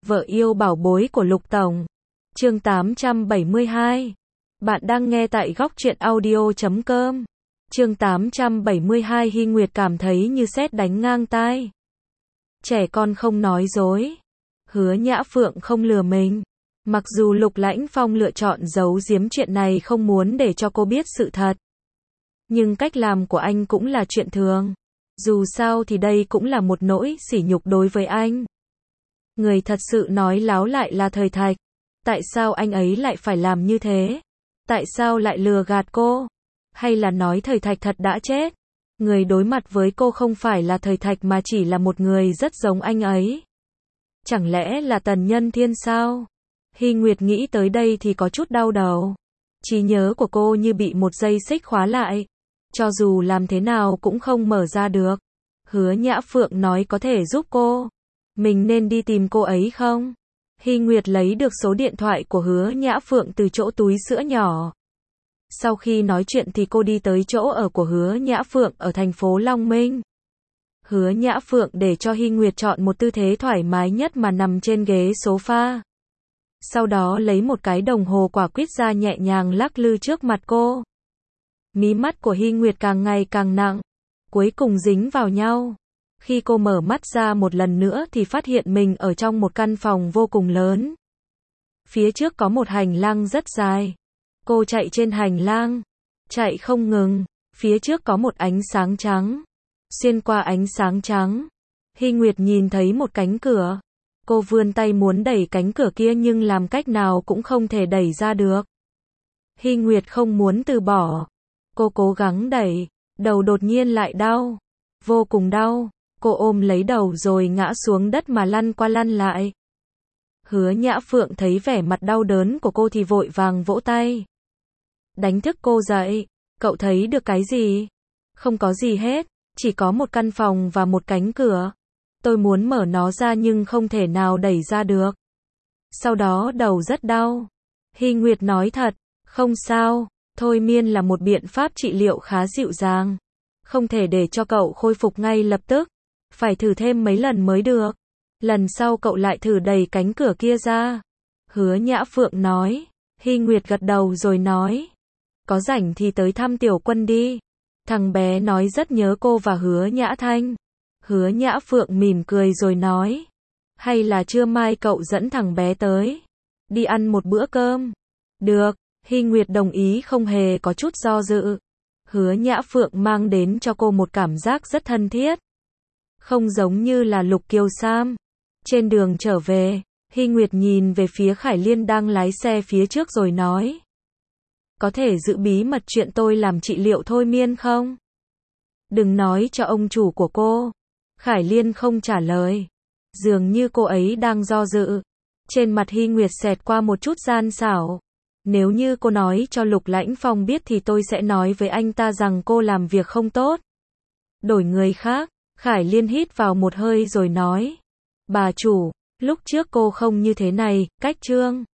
Vợ yêu bảo bối của Lục Tổng. Chương 872. Bạn đang nghe tại góc truyện audio.com. Chương 872. Hy Nguyệt cảm thấy như sét đánh ngang tai. Trẻ con không nói dối. Hứa Nhã Phượng không lừa mình. Mặc dù Lục Lãnh Phong lựa chọn giấu giếm chuyện này không muốn để cho cô biết sự thật. Nhưng cách làm của anh cũng là chuyện thường. Dù sao thì đây cũng là một nỗi sỉ nhục đối với anh. Người thật sự nói láo lại là Thời Thạch. Tại sao anh ấy lại phải làm như thế? Tại sao lại lừa gạt cô? Hay là nói Thời Thạch thật đã chết? Người đối mặt với cô không phải là Thời Thạch mà chỉ là một người rất giống anh ấy. Chẳng lẽ là Tần Nhân Thiên sao? Hy Nguyệt nghĩ tới đây thì có chút đau đầu. Trí nhớ của cô như bị một dây xích khóa lại. Cho dù làm thế nào cũng không mở ra được. Hứa Nhã Phượng nói có thể giúp cô. Mình nên đi tìm cô ấy không? Hy Nguyệt lấy được số điện thoại của Hứa Nhã Phượng từ chỗ túi sữa nhỏ. Sau khi nói chuyện thì cô đi tới chỗ ở của Hứa Nhã Phượng ở thành phố Long Minh. Hứa Nhã Phượng để cho Hy Nguyệt chọn một tư thế thoải mái nhất mà nằm trên ghế sofa. Sau đó lấy một cái đồng hồ quả quýt ra nhẹ nhàng lắc lư trước mặt cô. Mí mắt của Hy Nguyệt càng ngày càng nặng, cuối cùng dính vào nhau. Khi cô mở mắt ra một lần nữa thì phát hiện mình ở trong một căn phòng vô cùng lớn. Phía trước có một hành lang rất dài. Cô chạy trên hành lang, chạy không ngừng. Phía trước có một ánh sáng trắng. Xuyên qua ánh sáng trắng, Hy Nguyệt nhìn thấy một cánh cửa. Cô vươn tay muốn đẩy cánh cửa kia nhưng làm cách nào cũng không thể đẩy ra được. Hy Nguyệt không muốn từ bỏ. Cô cố gắng đẩy, đầu đột nhiên lại đau. Vô cùng đau. Cô ôm lấy đầu rồi ngã xuống đất mà lăn qua lăn lại. Hứa Nhã Phượng thấy vẻ mặt đau đớn của cô thì vội vàng vỗ tay. Đánh thức cô dậy. Cậu thấy được cái gì? Không có gì hết. Chỉ có một căn phòng và một cánh cửa. Tôi muốn mở nó ra nhưng không thể nào đẩy ra được. Sau đó đầu rất đau. Hy Nguyệt nói thật. Không sao. Thôi miên là một biện pháp trị liệu khá dịu dàng. Không thể để cho cậu khôi phục ngay lập tức. Phải thử thêm mấy lần mới được. Lần sau cậu lại thử đẩy cánh cửa kia ra. Hứa Nhã Phượng nói. Hy Nguyệt gật đầu rồi nói. Có rảnh thì tới thăm Tiểu Quân đi. Thằng bé nói rất nhớ cô và Hứa Nhã Thanh. Hứa Nhã Phượng mỉm cười rồi nói. Hay là trưa mai cậu dẫn thằng bé tới. Đi ăn một bữa cơm. Được. Hy Nguyệt đồng ý không hề có chút do dự. Hứa Nhã Phượng mang đến cho cô một cảm giác rất thân thiết. Không giống như là Lục Kiều Sam. Trên đường trở về, Hy Nguyệt nhìn về phía Khải Liên đang lái xe phía trước rồi nói. Có thể giữ bí mật chuyện tôi làm trị liệu thôi miên không? Đừng nói cho ông chủ của cô. Khải Liên không trả lời. Dường như cô ấy đang do dự. Trên mặt Hy Nguyệt xẹt qua một chút gian xảo. Nếu như cô nói cho Lục Lãnh Phong biết thì tôi sẽ nói với anh ta rằng cô làm việc không tốt. Đổi người khác. Khải Liên hít vào một hơi rồi nói. Bà chủ, lúc trước cô không như thế này, cách trương.